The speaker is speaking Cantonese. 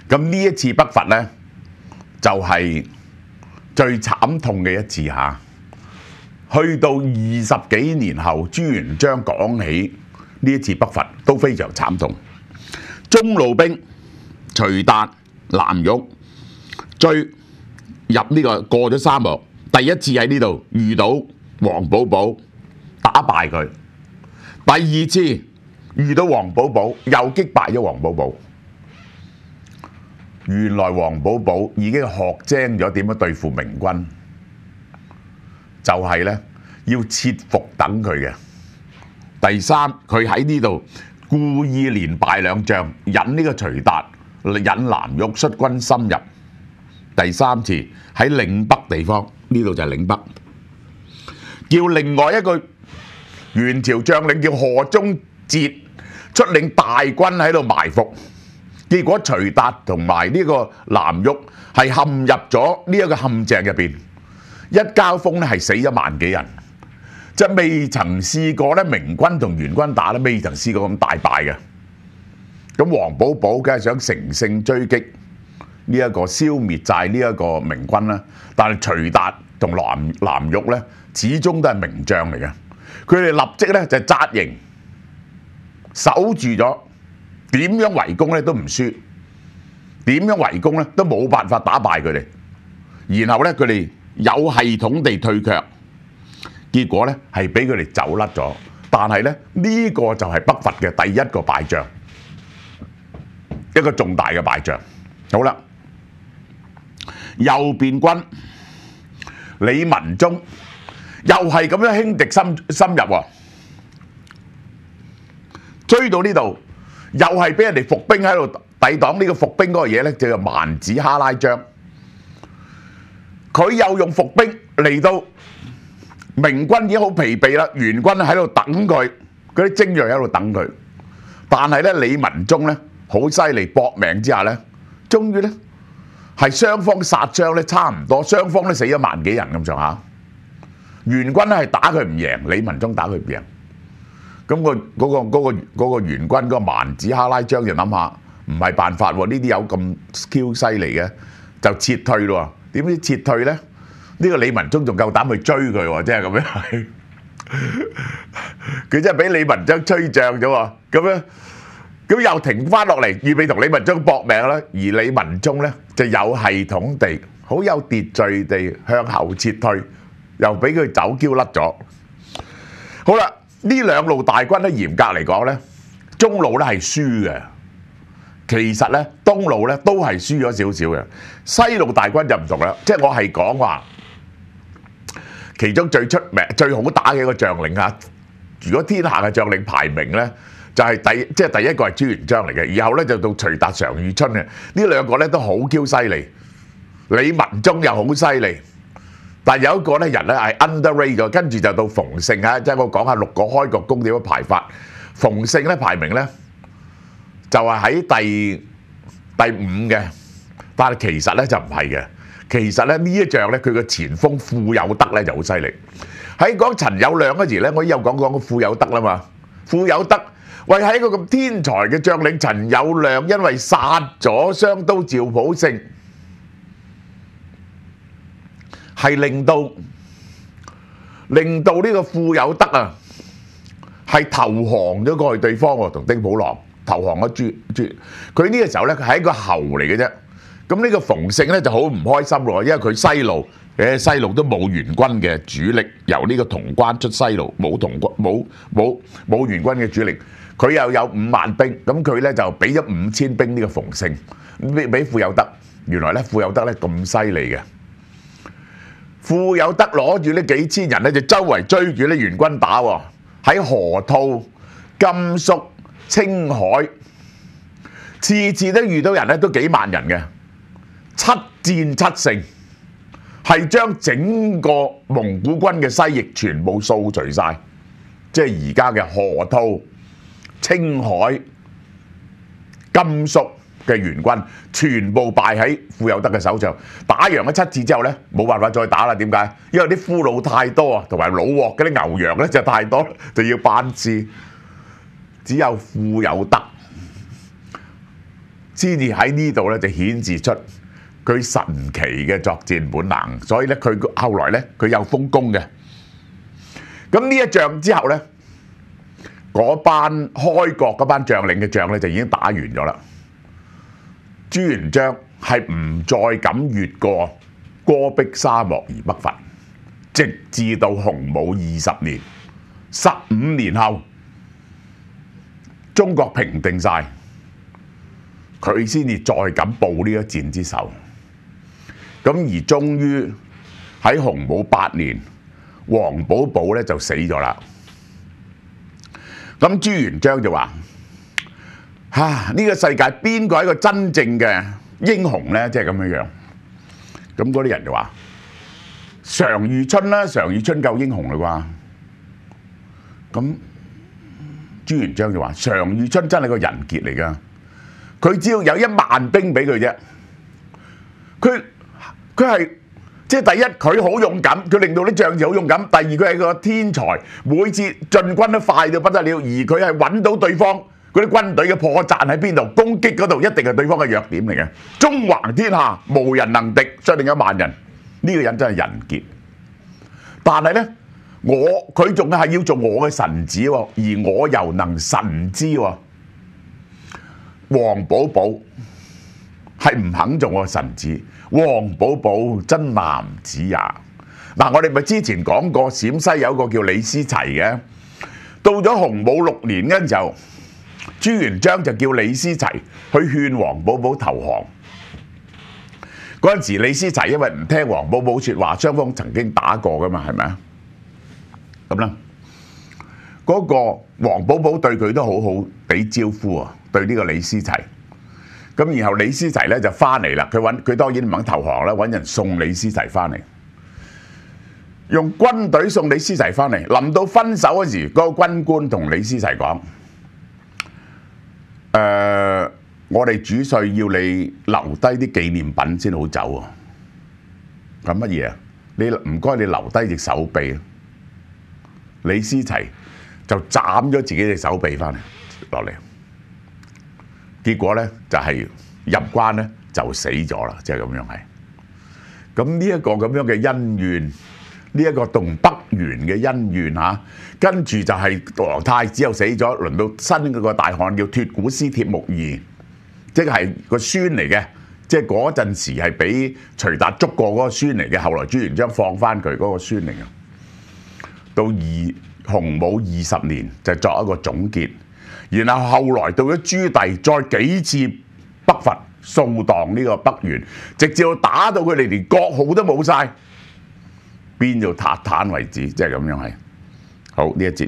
咁呢一次北伐呢，就係最慘痛嘅一次嚇。去到20幾年後，朱元璋講起呢一次北伐都非常慘痛。中路兵徐達、藍玉追入呢個過咗沙漠，第一次喺呢度遇到黃寶寶，打敗佢。第二次遇到黃寶寶，又擊敗咗黃寶寶。原來黃寶寶已經學精咗點樣對付明軍，就係呢，要設伏等佢嘅。第三，佢喺呢度故意連敗兩仗，引呢個徐達、引藍玉率軍深入。第三次喺嶺北地方，呢度就係嶺北，叫另外一個元朝將領叫賀宗哲出領大軍喺度埋伏。結果徐達同埋呢個藍玉係陷入咗呢一個陷阱入邊，一交鋒咧係死咗萬幾人，即係未曾試過咧明軍同元軍打咧，未曾試過咁大敗嘅。咁黃寶寶梗係想乘勝追擊呢一個消滅晒呢一個明軍啦，但係徐達同藍玉咧始終都係名將嚟嘅，佢哋立即咧就紮營守住咗。點樣圍攻咧都唔輸，點樣圍攻咧都冇辦法打敗佢哋。然後咧佢哋有系統地退卻，結果咧係俾佢哋走甩咗。但係咧呢個就係北伐嘅第一個敗仗，一個重大嘅敗仗。好啦，右邊軍李文忠又係咁樣輕敵深入喎，追到呢度。又係俾人哋伏兵喺度抵擋，呢個伏兵嗰個嘢咧就叫萬子哈拉章。佢又用伏兵嚟到，明軍已經好疲憊啦，元軍喺度等佢，嗰啲精鋭喺度等佢。但係咧李文忠咧好犀利，搏命之下咧，終於咧係雙方殺傷咧差唔多，雙方都死咗萬幾人咁上下。元軍咧係打佢唔贏，李文忠打佢唔贏。咁嗰個元軍嗰個萬子哈拉章就諗下，唔係辦法喎，呢啲有咁 Q 犀利嘅，就撤退咯。點知撤退咧？呢個李文忠仲夠膽去追佢喎，即係咁樣。佢真係俾李文忠吹脹咗喎，咁又停翻落嚟，預備同李文忠搏命啦。而李文忠咧就有系統地、好有秩序地向後撤退，又俾佢走 Q 甩咗。好啦。呢兩路大軍咧，嚴格嚟講咧，中路咧係輸嘅。其實咧，東路咧都係輸咗少少嘅。西路大軍就唔同啦，即係我係講話，其中最出名、最好打嘅一個將領啊。如果天下嘅將領排名咧，就係第一個係朱元璋嚟嘅，然後咧就到徐達、常遇春嘅。呢兩個咧都好 Q 犀利，李文忠又好犀利。但有一個咧人咧係 underrate 咗，跟住就到馮勝啊！即係我講下6個開國公點樣排法。馮勝咧排名咧就係喺第5嘅，但係其實咧就唔係嘅。其實咧呢一仗咧佢個前鋒傅有德咧就好犀利。喺講陳友諒嗰時咧，我已經有講過傅有德啦嘛。傅有德為喺一個咁天才嘅將領陳友諒，因為殺咗雙刀趙普勝。係令到呢個傅有德啊，係投降咗過去對方喎，同丁普郎投降咗朱。佢呢個時候咧，佢係一個侯嚟嘅啫。咁呢個馮勝咧就好唔開心咯，因為佢西路都冇元軍嘅主力，由呢個潼關出西路冇元軍嘅主力，佢又有5萬兵，咁佢咧就俾咗5000兵呢個馮勝，俾傅有德。原來咧傅有德咧咁犀利嘅。傅有德攞住呢幾千人咧，就周圍追住啲元軍打喎。喺河套、甘肅、青海，次次都遇到人咧，都幾萬人嘅，7戰7勝，係將整個蒙古軍嘅西翼全部掃除晒，即係而家嘅河套、青海、甘肅嘅元軍全部敗喺傅有德嘅手上。打贏咗7次之後咧，冇辦法再打啦。點解？因為啲俘虜太多啊，同埋老獲嗰啲牛羊咧就太多，就要班師。只有傅有德先至喺呢度咧就顯示出佢神奇嘅作戰本能。所以咧佢後來咧佢有豐功嘅。咁呢一仗之後咧，嗰班開國嗰班將領嘅仗咧就已經打完咗啦。朱元璋係唔再敢越過戈壁沙漠而北伐，直至到洪武20年，15年後，中國平定晒，佢先至再敢報呢一戰之仇。咁而終於喺洪武8年，王寶寶咧就死咗啦。咁朱元璋就話：呢個世界邊個係一個真正嘅英雄呢？即係咁樣樣。咁嗰啲人就話：常遇春啦，常遇春夠英雄啦啩。咁朱元璋就話：常遇春真係個人傑嚟㗎，佢只要有1萬兵俾佢啫。佢係即係第一，佢好勇敢，佢令到啲將士好勇敢；第二，佢係個天才，每次進軍都快到不得了，而佢係揾到對方嗰啲軍隊嘅破綻喺邊度，攻擊嗰度一定係對方嘅弱點嚟嘅。縱橫天下，無人能敵，率領1萬人，呢個人真係人傑。但係呢，佢仲係要做我嘅臣子喎，而我又能臣之喎。王寶寶係唔肯做我嘅臣子。王寶寶真男子也。嗱，我哋咪之前講過，陝西有個叫李思齊嘅。到咗洪武6年嗰陣時候，朱元璋就叫李思齊去勸王寶寶投降。嗰陣時李思齊因為唔聽王寶寶説話，雙方曾經打過噶嘛，係咪啊？咁啦，嗰個王寶寶對佢都好好俾招呼啊，對呢個李思齊。咁然後李思齊咧就翻嚟啦，佢當然唔肯投降啦，揾人送李思齊翻嚟，用軍隊送李思齊翻嚟。臨到分手嗰時，嗰個軍官同李思齊講：我哋主帥要你留低啲紀念品先好走啊！咁乜嘢啊？你唔該，你留低隻手臂。李思齊就斬咗自己隻手臂翻嚟落嚟。結果咧就係入關咧就死咗啦，即係咁樣係。咁呢一個咁樣嘅恩怨，呢一個同北元嘅恩怨嚇，跟住就係皇太子又死咗，輪到新嗰個大漢叫脫古斯鐵木兒，即係個孫嚟嘅，即係嗰陣時係俾徐達捉過嗰個孫嚟嘅，後來朱元璋放翻佢嗰個孫嚟嘅。到洪武20年就作一個總結。然後後來到咗朱棣，再幾次北伐掃蕩呢個北元，直至到打到佢哋連國號都冇晒，變到塌攤為止，即係咁樣係。好，呢一節。